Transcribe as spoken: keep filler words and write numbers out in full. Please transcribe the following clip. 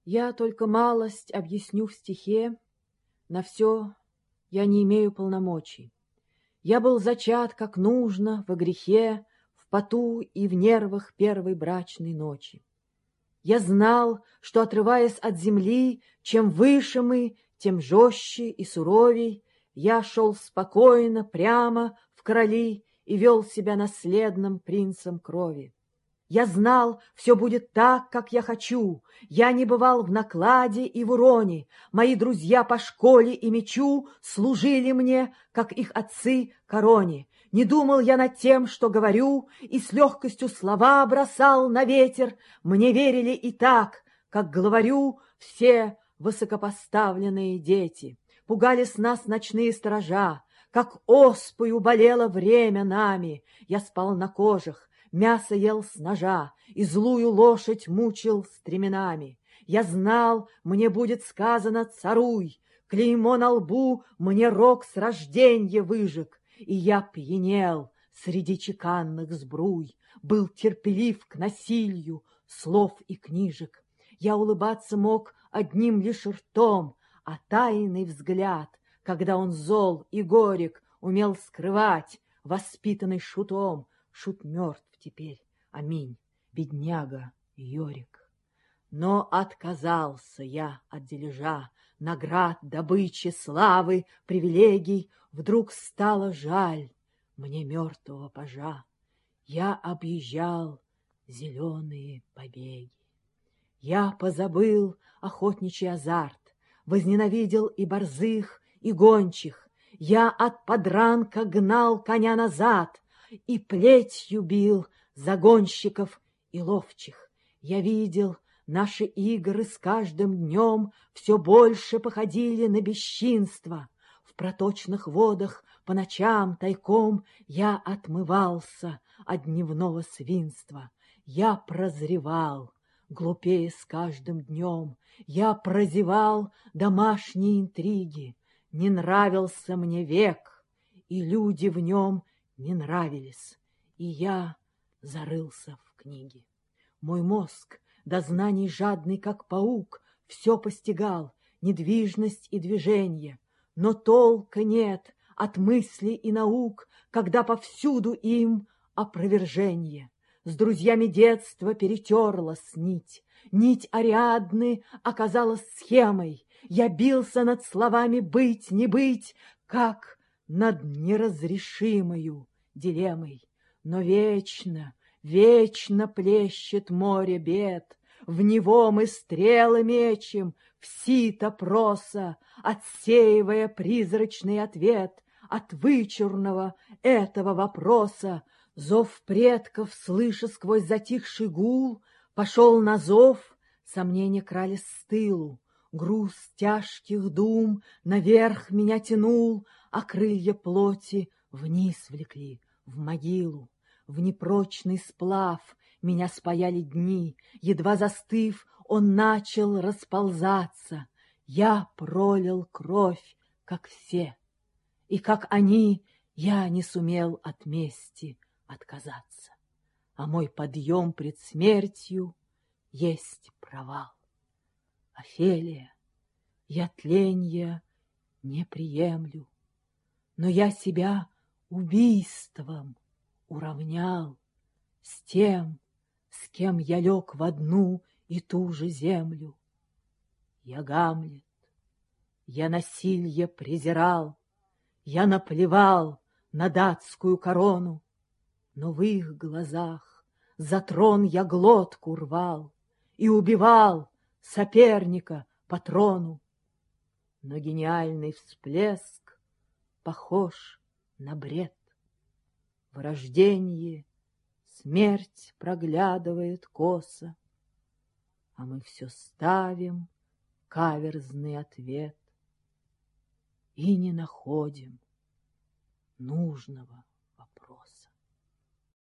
Я только малость объясню в стихе, на все я не имею полномочий. Я был зачат, как нужно, во грехе, в поту и в нервах первой брачной ночи. Я знал, что, отрываясь от земли, чем выше мы, тем жестче и суровей, я шел спокойно, прямо в короли и вел себя наследным принцем крови. Я знал, все будет так, как я хочу. Я не бывал в накладе и в уроне. Мои друзья по школе и мечу служили мне, как их отцы, короне. Не думал я над тем, что говорю, и с легкостью слова бросал на ветер. Мне верили и так, как главарю, все высокопоставленные дети. Пугались нас ночные сторожа, как оспою болело время нами. Я спал на кожах, мясо ел с ножа и злую лошадь мучил стременами. Я знал, мне будет сказано «царуй», клеймо на лбу мне рог с рожденья выжег, и я пьянел среди чеканных сбруй, был терпелив к насилию слов и книжек. Я улыбаться мог одним лишь ртом, а тайный взгляд, когда он зол и горек, умел скрывать, воспитанный шутом. Шут мертв теперь, аминь, бедняга Йорик. Но отказался я от дележа, наград, добычи, славы, привилегий. Вдруг стало жаль мне мертвого пажа. Я объезжал зеленые побеги. Я позабыл охотничий азарт, возненавидел и борзых, и гончих. Я от подранка гнал коня назад и плетью бил загонщиков и ловчих. Я видел, наши игры с каждым днем все больше походили на бесчинство. В проточных водах по ночам тайком я отмывался от дневного свинства. Я прозревал, глупее с каждым днем. Я прозевал домашние интриги. Не нравился мне век, и люди в нем не нравились, и я зарылся в книги. Мой мозг, до знаний жадный, как паук, все постигал, недвижность и движение, но толка нет от мыслей и наук, когда повсюду им опровержение. С друзьями детства перетерлась нить, нить Ариадны оказалась схемой. Я бился над словами «быть, не быть», как над неразрешимою дилеммой. Но вечно, вечно плещет море бед, в него мы стрелы мечем, в сито проса, отсеивая призрачный ответ от вычурного этого вопроса. Зов предков, слыша сквозь затихший гул, пошел на зов, сомнения крались с тылу. Груз тяжких дум наверх меня тянул, а крылья плоти вниз влекли, в могилу. В непрочный сплав меня спаяли дни, едва застыв, он начал расползаться. Я пролил кровь, как все, и, как они, я не сумел от мести отказаться. А мой подъем пред смертью есть провал. Офелия, я тленья не приемлю, но я себя убийством уравнял с тем, с кем я лег в одну и ту же землю. Я Гамлет, я насилье презирал, я наплевал на датскую корону, но в их глазах за трон я глотку рвал и убивал соперника по трону. Но гениальный всплеск похож на бред. В рождении смерть проглядывает косо, а мы все ставим каверзный ответ и не находим нужного вопроса.